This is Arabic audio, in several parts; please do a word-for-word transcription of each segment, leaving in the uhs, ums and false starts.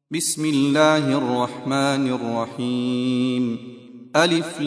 بسم الله الرحمن الرحيم. ألف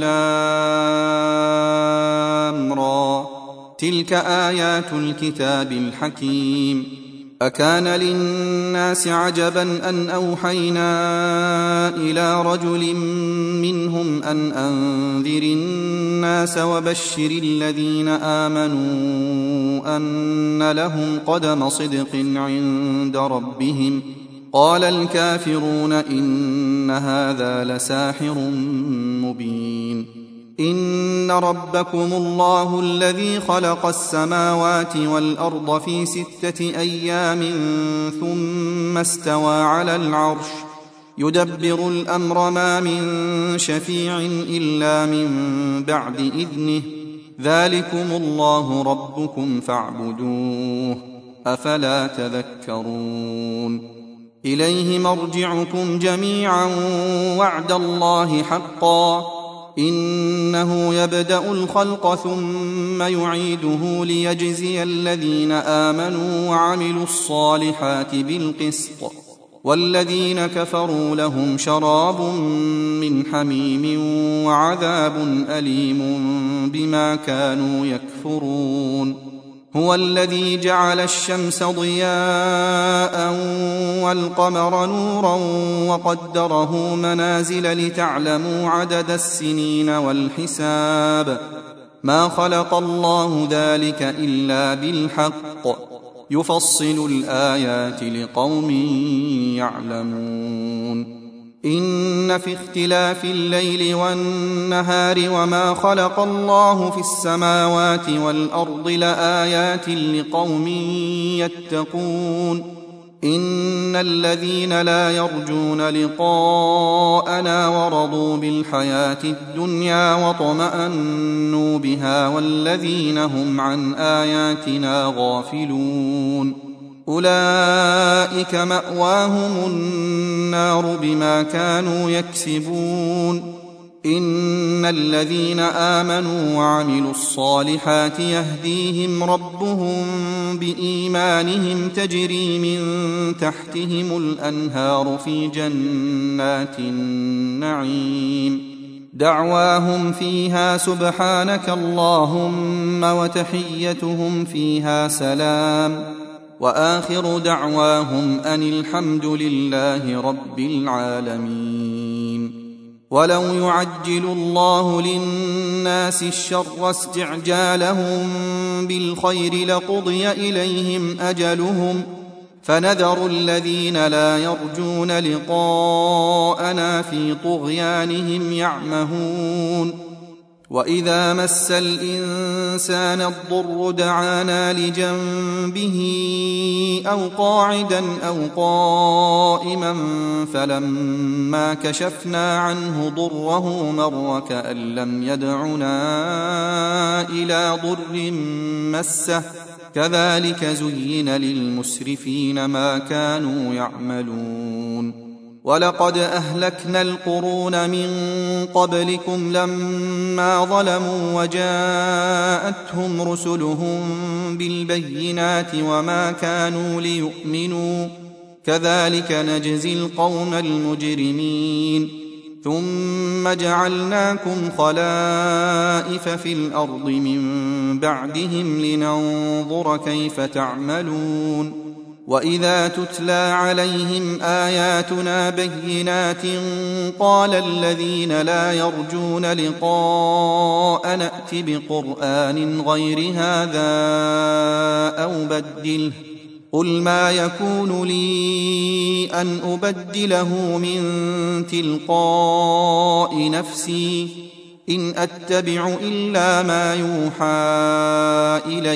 لام را، تلك آيات الكتاب الحكيم. أكان للناس عجبا أن أوحينا إلى رجل منهم أن أنذر الناس وبشر الذين آمنوا أن لهم قدم صدق عند ربهم. قال الكافرون إن هذا لساحر مبين. إن ربكم الله الذي خلق السماوات والأرض في ستة أيام ثم استوى على العرش يدبر الأمر ما من شفيع إلا من بعد إذنه. ذلكم الله ربكم فاعبدوه، أفلا تذكرون. إليه مرجعكم جميعا وعد الله حقا، إنه يبدأ الخلق ثم يعيده ليجزي الذين آمنوا وعملوا الصالحات بالقسط، والذين كفروا لهم شراب من حميم وعذاب أليم بما كانوا يكفرون. هو الذي جعل الشمس ضياء والقمر نورا وقدره منازل لتعلموا عدد السنين والحساب. ما خلق الله ذلك إلا بالحق، يفصل الآيات لقوم يعلمون. إن في اختلاف الليل والنهار وما خلق الله في السماوات والأرض لآيات لقوم يتقون. إن الذين لا يرجون لقاءنا ورضوا بالحياة الدنيا واطمأنوا بها والذين هم عن آياتنا غافلون أولئك مأواهم النار بما كانوا يكسبون. إن الذين آمنوا وعملوا الصالحات يهديهم ربهم بإيمانهم تجري من تحتهم الأنهار في جنات النعيم. دعواهم فيها سبحانك اللهم وتحيتهم فيها سلام، وآخر دعواهم أن الحمد لله رب العالمين. ولو يعجل الله للناس الشر استعجالهم بالخير لقضي إليهم أجلهم، فنذر الذين لا يرجون لقاءنا في طغيانهم يعمهون. وإذا مس الإنسان الضر دعانا لجنبه أو قاعدا أو قائما فلما كشفنا عنه ضره مر كأن لم يدعنا إلى ضر مسه، كذلك زين للمسرفين ما كانوا يعملون. ولقد أهلكنا القرون من قبلكم لما ظلموا وجاءتهم رسلهم بالبينات وما كانوا ليؤمنوا، كذلك نجزي القوم المجرمين. ثم جعلناكم خلائف في الأرض من بعدهم لننظر كيف تعملون. وإذا تتلى عليهم آياتنا بينات قال الذين لا يرجون لقاء نأت بقرآن غير هذا أو بدله، قل ما يكون لي أن أبدله من تلقاء نفسي إن أتبع إلا ما يوحى إلي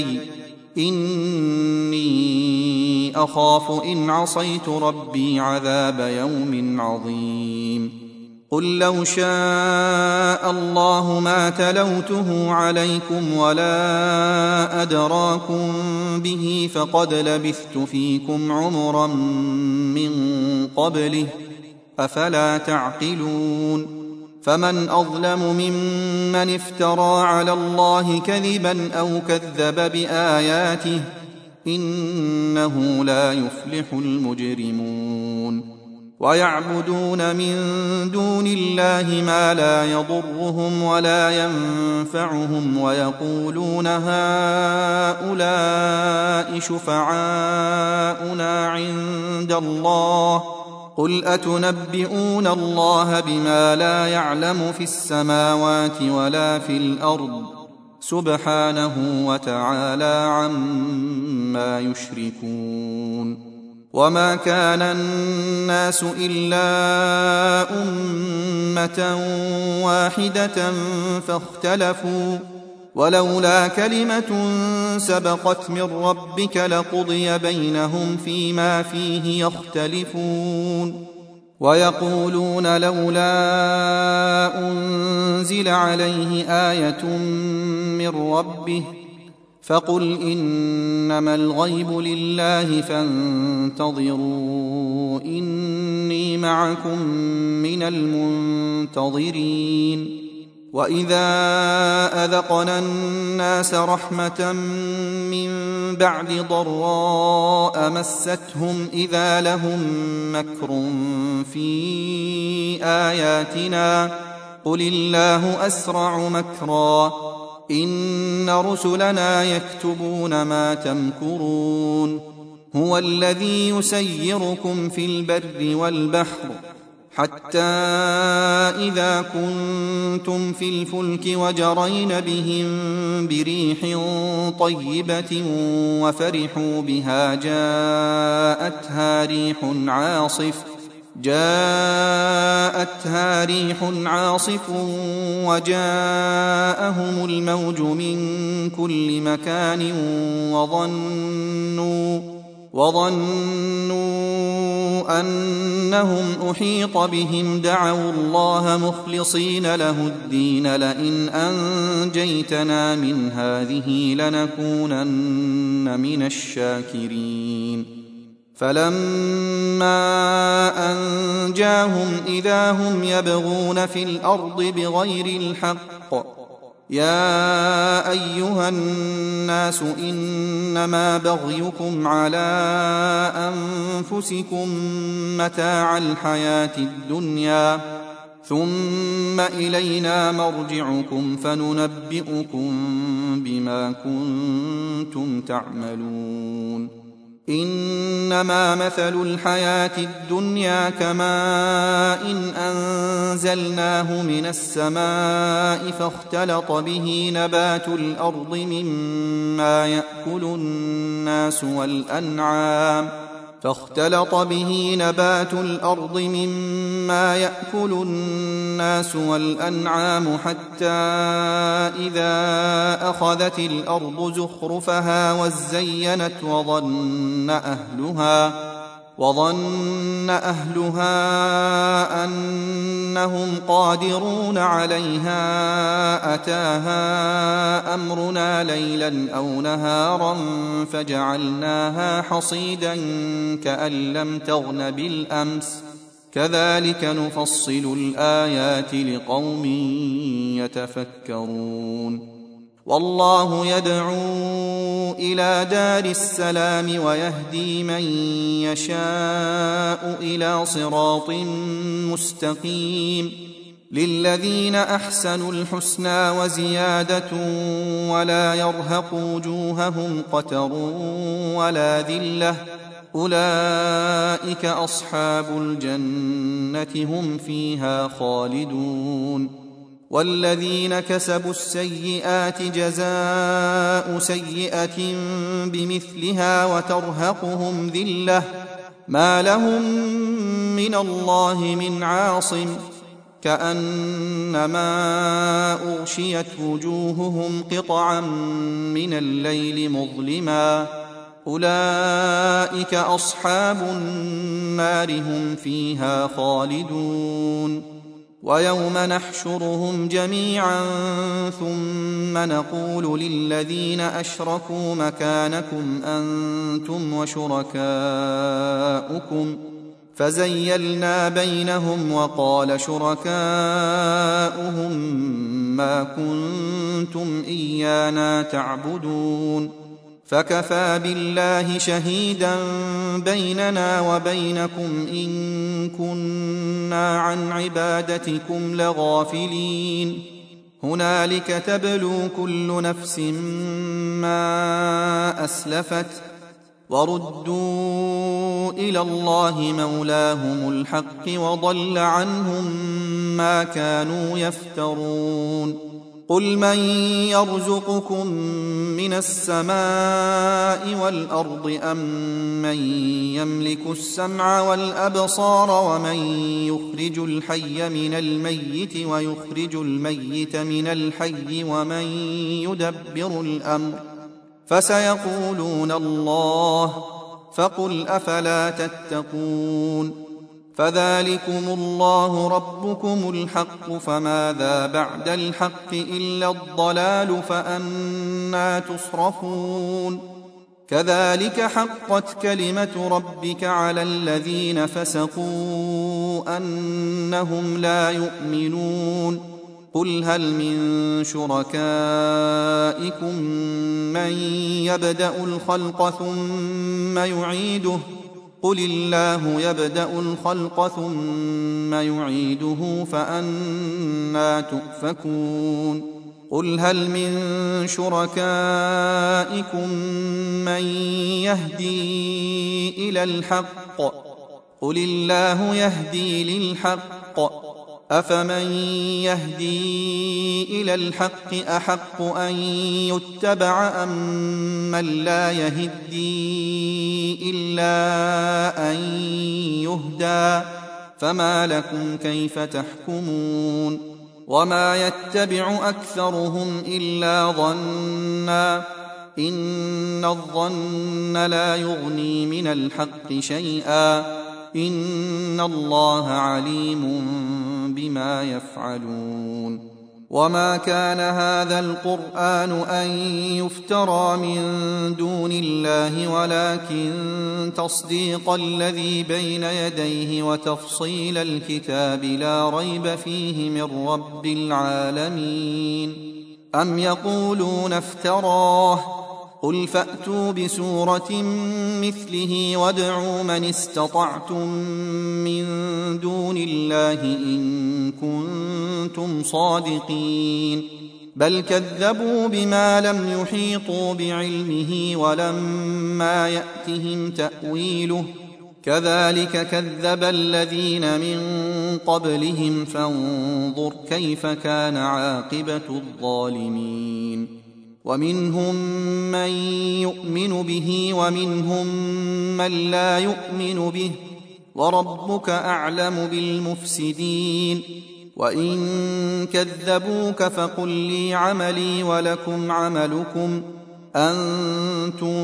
إني أخاف إن عصيت ربي عذاب يوم عظيم. قل لو شاء الله ما تلوته عليكم ولا أدراكم به فقد لبثت فيكم عمرا من قبله، أفلا تعقلون. فمن أظلم ممن افترى على الله كذبا أو كذب بآياته إنه لا يفلح المجرمون. ويعبدون من دون الله ما لا يضرهم ولا ينفعهم ويقولون هؤلاء شفعاؤنا عند الله قل أتنبئون الله بما لا يعلم في السماوات ولا في الأرض سبحانه وتعالى عما يشركون وما كان الناس إلا أمة واحدة فاختلفوا ولولا كلمة سبقت من ربك لقضي بينهم فيما فيه يختلفون ويقولون لولا أنزل عليه آية من ربه فقل إنما الغيب لله فانتظروا إني معكم من المنتظرين وإذا أذقنا الناس رحمة من بعد ضراء مستهم إذا لهم مكر في آياتنا قل الله أسرع مكرا إن رسلنا يكتبون ما تمكرون هو الذي يسيركم في البر والبحر حتى إذا كنتم في الفلك وجرين بهم بريح طيبة وفرحوا بها جاءتها ريح عاصف جاءتها ريح عاصف وجاءهم الموج من كل مكان وظنوا وظنوا أنهم أحيط بهم دعوا الله مخلصين له الدين لئن أنجيتنا من هذه لنكونن من الشاكرين فلما أنجاهم إذا هم يبغون في الأرض بغير الحق يا أيها الناس إنما بغيكم على أنفسكم متاع الحياة الدنيا ثم إلينا مرجعكم فننبئكم بما كنتم تعملون إنما مثل الحياة الدنيا كماء إن أنزلناه من السماء فاختلط به نبات الأرض مما يأكل الناس والأنعام فاختلط به نبات الأرض مما يأكل الناس والأنعام حتى إذا أخذت الأرض زخرفها وزينت وظن أهلها وظن أهلها أنهم قادرون عليها أتاها أمرنا ليلا أو نهارا فجعلناها حصيدا كأن لم تغن بالأمس كذلك نفصل الآيات لقوم يتفكرون والله يدعو إلى دار السلام ويهدي من يشاء إلى صراط مستقيم للذين أحسنوا الحسنى وزيادة ولا يرهق وجوههم قتر ولا ذلة أولئك أصحاب الجنة هم فيها خالدون والذين كسبوا السيئات جزاء سيئة بمثلها وترهقهم ذلة ما لهم من الله من عاصم كأنما أغشيت وجوههم قطعا من الليل مظلما أولئك أصحاب النار هم فيها خالدون ويوم نحشرهم جميعا ثم نقول للذين أشركوا مكانكم أنتم وشركاؤكم فزيلنا بينهم وقال شركاؤهم ما كنتم إيانا تعبدون فكفى بالله شهيدا بيننا وبينكم إن كنا عن عبادتكم لغافلين هنالك تبلو كل نفس ما أسلفت وردوا إلى الله مولاهم الحق وضل عنهم ما كانوا يفترون قل من يرزقكم من السماء والأرض أم من يملك السمع والأبصار ومن يخرج الحي من الميت ويخرج الميت من الحي ومن يدبر الأمر فسيقولون الله فقل أفلا تتقون فذلكم الله ربكم الحق فماذا بعد الحق إلا الضلال فأنى تصرفون كذلك حقت كلمة ربك على الذين فسقوا أنهم لا يؤمنون قل هل من شركائكم من يبدأ الخلق ثم يعيده قل الله يبدأ الخلق ثم يعيده فأنى تؤفكون قل هل من شركائكم من يهدي إلى الحق قل الله يهدي للحق أفمن يهدي إلى الحق أحق أن يتبع أم من لا يهدي إلا أن يهدى فما لكم كيف تحكمون وما يتبع أكثرهم إلا ظنا إن الظن لا يغني من الحق شيئا إن الله عليم بما يفعلون وما كان هذا القرآن أن يفترى من دون الله ولكن تصديق الذي بين يديه وتفصيل الكتاب لا ريب فيه من رب العالمين أم يقولون افتراه قل فأتوا بسورة مثله وادعوا من استطعتم من دون الله إن كنتم صادقين بل كذبوا بما لم يحيطوا بعلمه ولما يأتهم تأويله كذلك كذب الذين من قبلهم فانظر كيف كان عاقبة الظالمين ومنهم من يؤمن به ومنهم من لا يؤمن به وربك أعلم بالمفسدين وإن كذبوك فقل لي عملي ولكم عملكم أنتم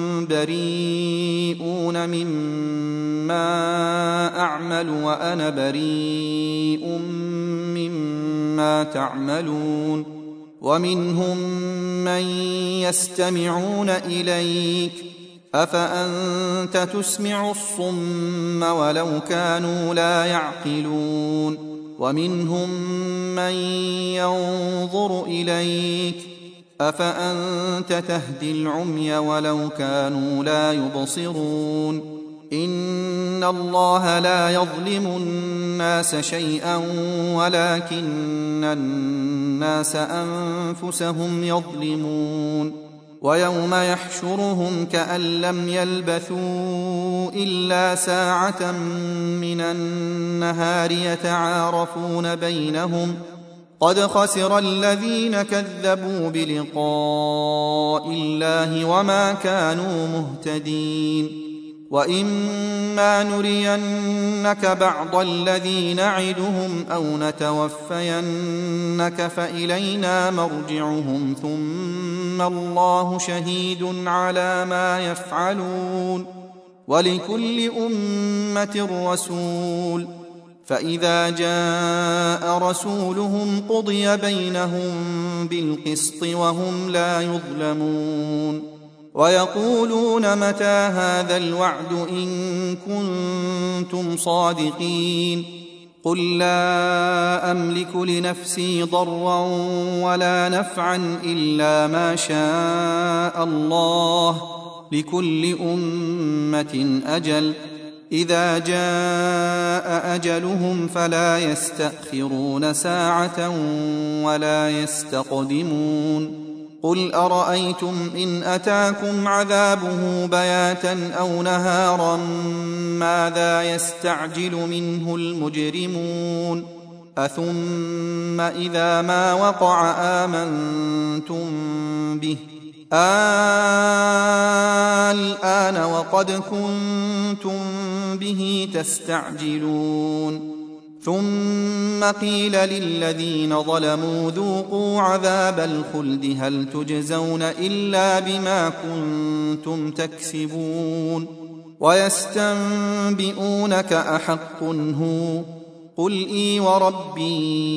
بريئون مما أعمل وأنا بريء مما تعملون ومنهم من يستمعون إليك أفأنت تسمع الصم ولو كانوا لا يعقلون ومنهم من ينظر إليك أفأنت تهدي العمي ولو كانوا لا يبصرون إن الله لا يظلم الناس شيئا ولكن الناس أنفسهم يظلمون ويوم يحشرهم كأن لم يلبثوا إلا ساعة من النهار يتعارفون بينهم قد خسر الذين كذبوا بلقاء الله وما كانوا مهتدين وإما نرينك بعض الذي نعدهم أو نتوفينك فإلينا مرجعهم ثم الله شهيد على ما يفعلون ولكل أمة رسول فإذا جاء رسولهم قضي بينهم بالقسط وهم لا يظلمون ويقولون متى هذا الوعد إن كنتم صادقين قل لا أملك لنفسي ضرا ولا نفعا إلا ما شاء الله، لكل أمة أجل، إذا جاء أجلهم فلا يستأخرون ساعة ولا يستقدمون. قل أرأيتم إن أتاكم عذابه بياتا أو نهارا ماذا يستعجل منه المجرمون؟ أثم إذا ما وقع آمنتم به الآن وقد كنتم به تستعجلون. ثم قيل للذين ظلموا ذوقوا عذاب الخلد هل تجزون إلا بما كنتم تكسبون. ويستنبئونك أحق هو؟ قل إي وربي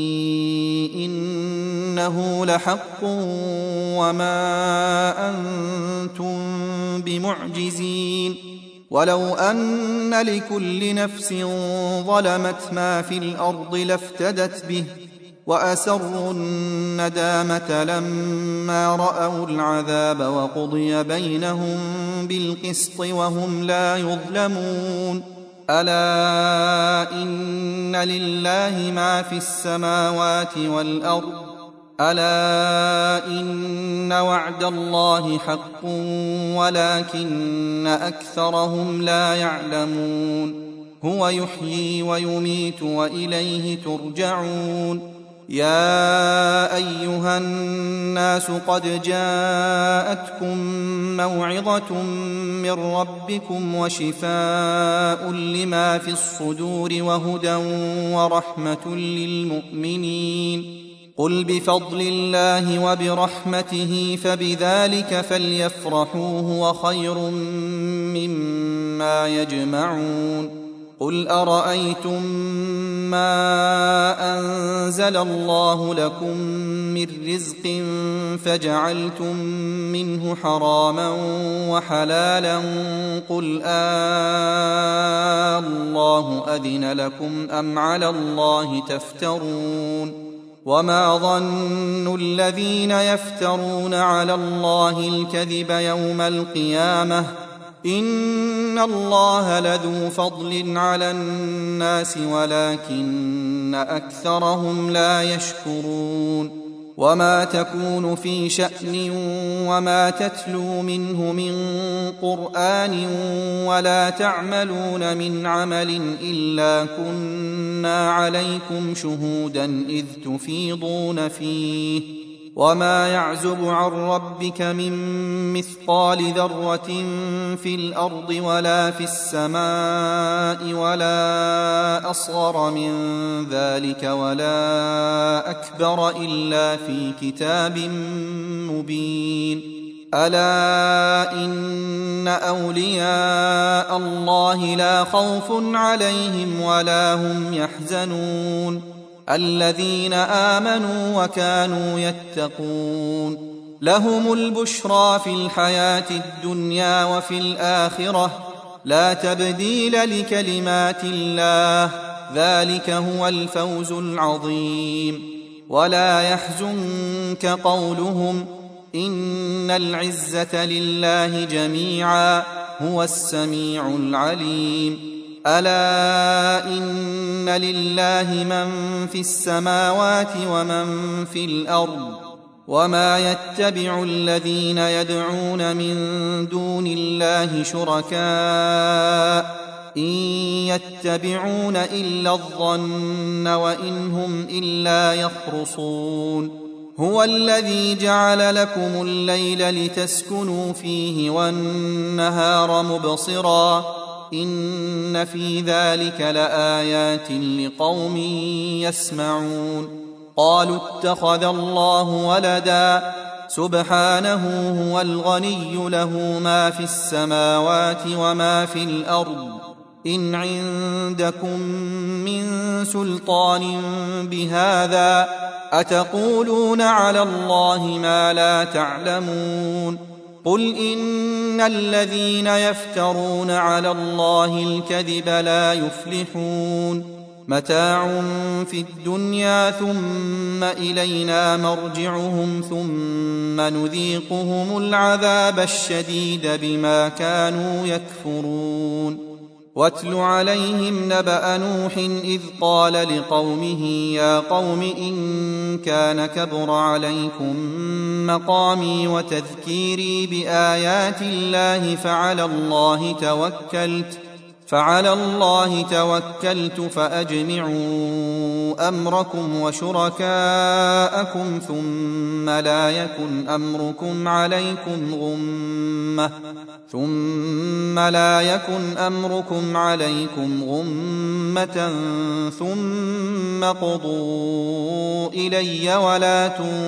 إنه لحق وما أنتم بمعجزين. ولو أن لكل نفس ظلمت ما في الأرض لافتدت به وأسروا الندامة لما رأوا العذاب وقضي بينهم بالقسط وهم لا يظلمون. ألا إن لله ما في السماوات والأرض، ألا إن وعد الله حق ولكن أكثرهم لا يعلمون. هو يحيي ويميت وإليه ترجعون. يا أيها الناس قد جاءتكم موعظة من ربكم وشفاء لما في الصدور وهدى ورحمة للمؤمنين. قل بفضل الله وبرحمته فبذلك فليفرحوا هو خير مما يجمعون. قل أرأيتم ما أنزل الله لكم من رزق فجعلتم منه حراما وحلالا قل آه الله أذن لكم أم على الله تفترون. وما ظن الذين يفترون على الله الكذب يوم القيامة إن الله لذو فضل على الناس ولكن أكثرهم لا يشكرون. وما تكون في شأن وما تتلو منه من قرآن ولا تعملون من عمل إلا كنا عليكم شهودا إذ تفيضون فيه. وما يعزب عن ربك من مثقال ذرة في الأرض ولا في السماء ولا أصغر من ذلك ولا أكبر إلا في كتاب مبين. ألا إن أولياء الله لا خوف عليهم ولا هم يحزنون الذين آمنوا وكانوا يتقون. لهم البشرى في الحياة الدنيا وفي الآخرة لا تبديل لكلمات الله ذلك هو الفوز العظيم. ولا يحزنك قولهم إن العزة لله جميعا هو السميع العليم. ألا إن لله من في السماوات ومن في الأرض وما يتبع الذين يدعون من دون الله شركاء إن يتبعون إلا الظن وإن هم إلا يخرصون. هو الذي جعل لكم الليل لتسكنوا فيه والنهار مبصرا إن في ذلك لآيات لقوم يسمعون. قالوا اتخذ الله ولدا سبحانه هو الغني له ما في السماوات وما في الأرض إن عندكم من سلطان بهذا أتقولون على الله ما لا تعلمون. قل إن الذين يفترون على الله الكذب لا يفلحون. متاع في الدنيا ثم إلينا مرجعهم ثم نذيقهم العذاب الشديد بما كانوا يكفرون واتل عليهم نبأ نوح إذ قال لقومه يا قوم إن كان كبر عليكم مقامي وتذكيري بآيات الله فعلى الله توكلت فعلى الله توكلت فأجمعوا أمركم وشركاءكم ثم لا يكن أمركم عليكم غمة ثم لا يكن أمركم عليكم غمة ثم قضوا إلي ولا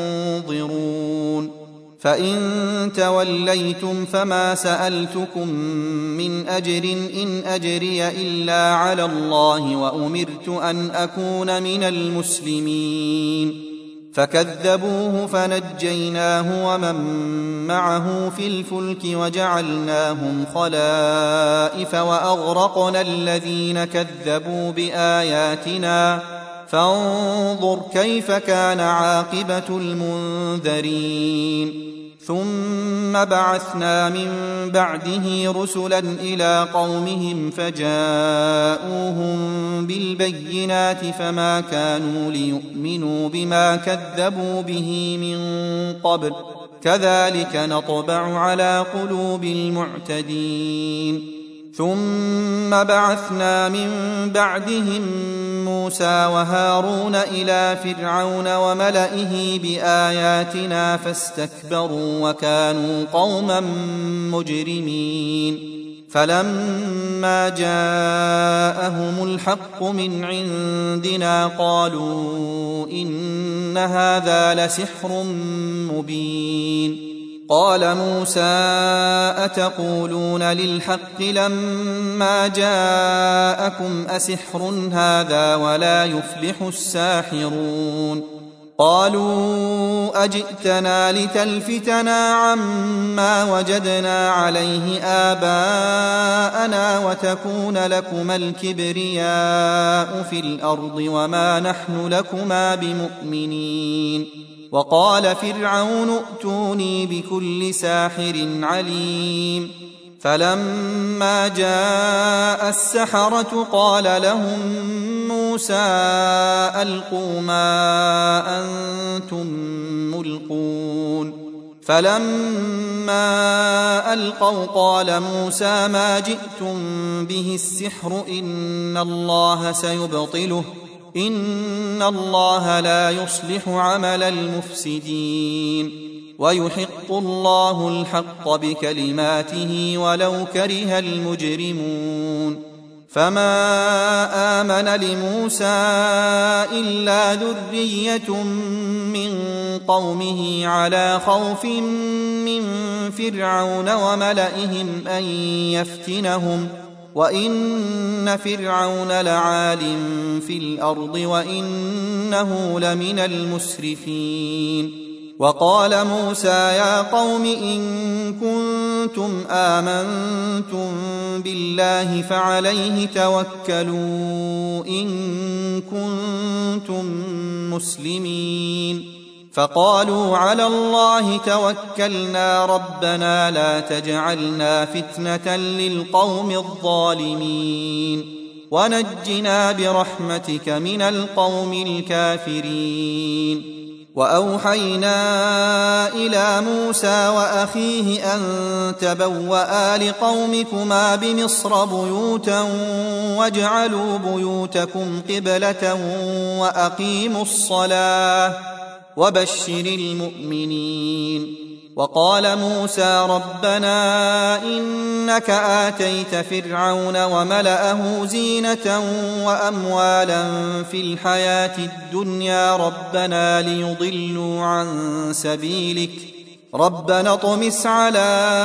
تنظرون فإن توليتم فما سألتكم من أجر إن أجري إلا على الله وأمرت أن أكون من المسلمين فكذبوه فنجيناه ومن معه في الفلك وجعلناهم خلائف وأغرقنا الذين كذبوا بآياتنا فانظر كيف كان عاقبة المنذرين ثم بعثنا من بعده رسلا إلى قومهم فجاءوهم بالبينات فما كانوا ليؤمنوا بما كذبوا به من قبل كذلك نطبع على قلوب المعتدين ثم بعثنا من بعدهم موسى وهارون إلى فرعون وملئه بآياتنا فاستكبروا وكانوا قوما مجرمين فلما جاءهم الحق من عندنا قالوا إن هذا لسحر مبين قال موسى أتقولون للحق لما جاءكم أسحر هذا ولا يفلح الساحرون قالوا أجئتنا لتلفتنا عما وجدنا عليه آباءنا وتكون لكما الكبرياء في الأرض وما نحن لكما بمؤمنين وقال فرعون ائتوني بكل ساحر عليم فلما جاء السحرة قال لهم موسى ألقوا ما أنتم ملقون فلما ألقوا قال موسى ما جئتم به السحر إن الله سيبطله إن الله لا يصلح عمل المفسدين ويحق الله الحق بكلماته ولو كره المجرمون فما آمن لموسى إلا ذرية من قومه على خوف من فرعون وملئهم أن يفتنهم وإن فرعون لعال في الأرض وإنه لمن المسرفين وقال موسى يا قوم إن كنتم آمنتم بالله فعليه توكلوا إن كنتم مسلمين فقالوا على الله توكلنا ربنا لا تجعلنا فتنة للقوم الظالمين ونجنا برحمتك من القوم الكافرين وأوحينا إلى موسى وأخيه أن تبوأ لقومكما بمصر بيوتا واجعلوا بيوتكم قبلة وأقيموا الصلاة وبشر المؤمنين وقال موسى ربنا إنك آتيت فرعون وملأه زينة وأموالا في الحياة الدنيا ربنا ليضلوا عن سبيلك ربنا اطمس على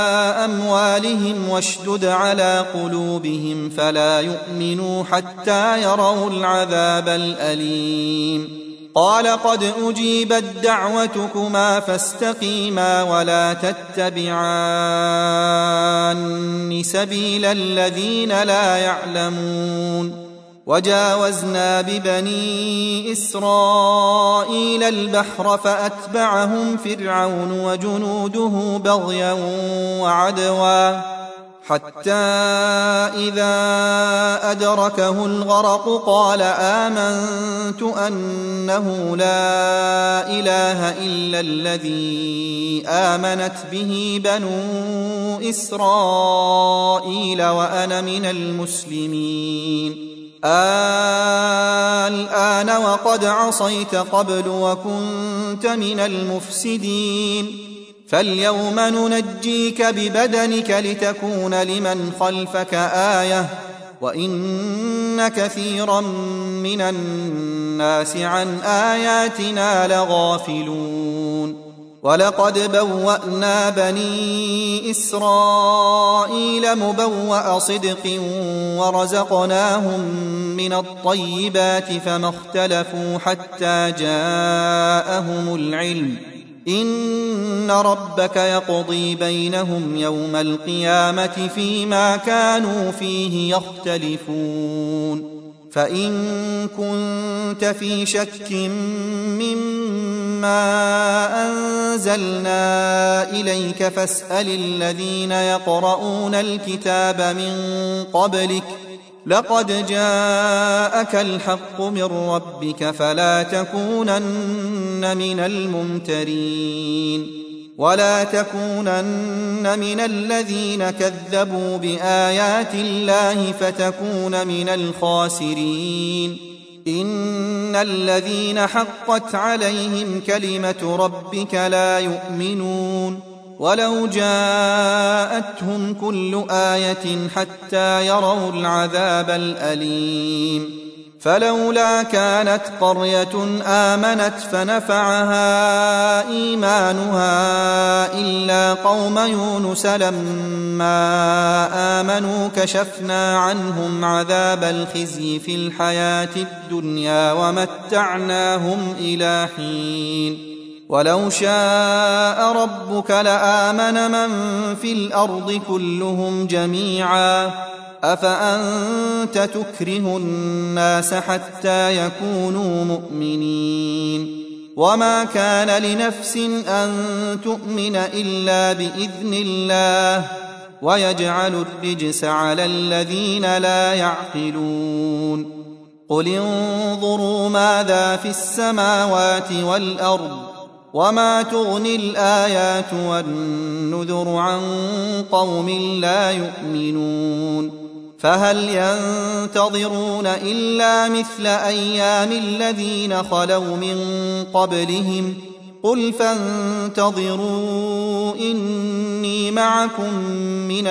أموالهم واشدد على قلوبهم فلا يؤمنوا حتى يروا العذاب الأليم قال قد أجيبت دعوتكما فاستقيما ولا تتبعان سبيل الذين لا يعلمون وجاوزنا ببني إسرائيل البحر فأتبعهم فرعون وجنوده بغيا وعدوا حتى إذا أدركه الغرق قال آمنت أنه لا إله إلا الذي آمنت به بنو إسرائيل وأنا من المسلمين. الآن وقد عصيت قبل وكنت من المفسدين فاليوم ننجيك ببدنك لتكون لمن خلفك آية وإن كثيرا من الناس عن آياتنا لغافلون. ولقد بوأنا بني إسرائيل مبوأ صدق ورزقناهم من الطيبات فما اختلفوا حتى جاءهم العلم إن ربك يقضي بينهم يوم القيامة فيما كانوا فيه يختلفون. فإن كنت في شك مما أنزلنا إليك فاسأل الذين يقرؤون الكتاب من قبلك لقد جاءك الحق من ربك فلا تكونن من الممترين ولا تكونن من الذين كذبوا بآيات الله فتكون من الخاسرين. إن الذين حقت عليهم كلمة ربك لا يؤمنون ولو جاءتهم كل آية حتى يروا العذاب الأليم. فلولا كانت قرية آمنت فنفعها إيمانها إلا قوم يونس لما آمنوا كشفنا عنهم عذاب الخزي في الحياة الدنيا ومتعناهم إلى حين. ولو شاء ربك لآمن من في الأرض كلهم جميعا أفأنت تكره الناس حتى يكونوا مؤمنين. وما كان لنفس أن تؤمن إلا بإذن الله ويجعل الرجس على الذين لا يعقلون. قل انظروا ماذا في السماوات والأرض وما تغني الآيات والنذر عن قوم لا يؤمنون. فهل ينتظرون إلا مثل أيام الذين خلوا من قبلهم قل فانتظروا إني معكم من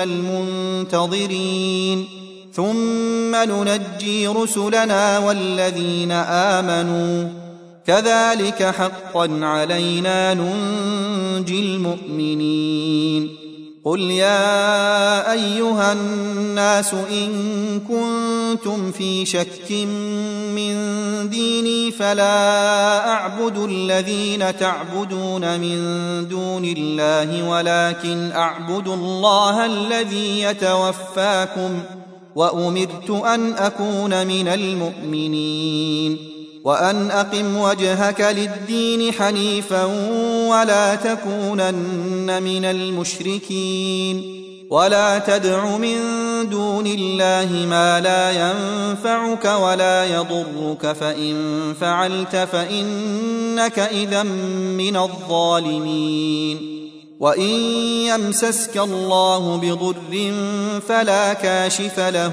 المنتظرين ثم ننجي رسلنا والذين آمنوا كذلك حقا علينا ننجي المؤمنين. قل يا أيها الناس إن كنتم في شك من ديني فلا أعبد الذين تعبدون من دون الله ولكن أعبد الله الذي يتوفاكم وأمرت أن أكون من المؤمنين وأن أقم وجهك للدين حنيفا ولا تكونن من المشركين ولا تدع من دون الله ما لا ينفعك ولا يضرك فإن فعلت فإنك إذا من الظالمين. وإن يمسسك الله بضر فلا كاشف له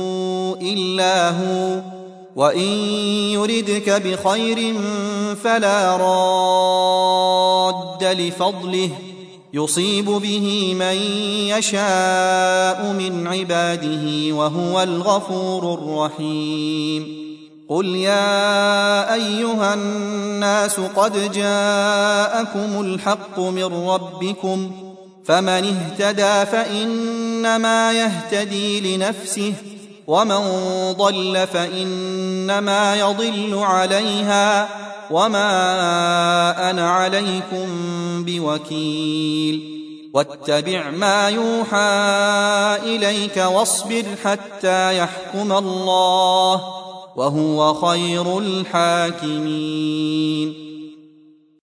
إلا هو وإن يردك بخير فلا راد لفضله يصيب به من يشاء من عباده وهو الغفور الرحيم. قل يا أيها الناس قد جاءكم الحق من ربكم فمن اهتدى فإنما يهتدي لنفسه ومن ضل فإنما يضل عليها وما أنا عليكم بوكيل. واتبع ما يوحى إليك واصبر حتى يحكم الله وهو خير الحاكمين.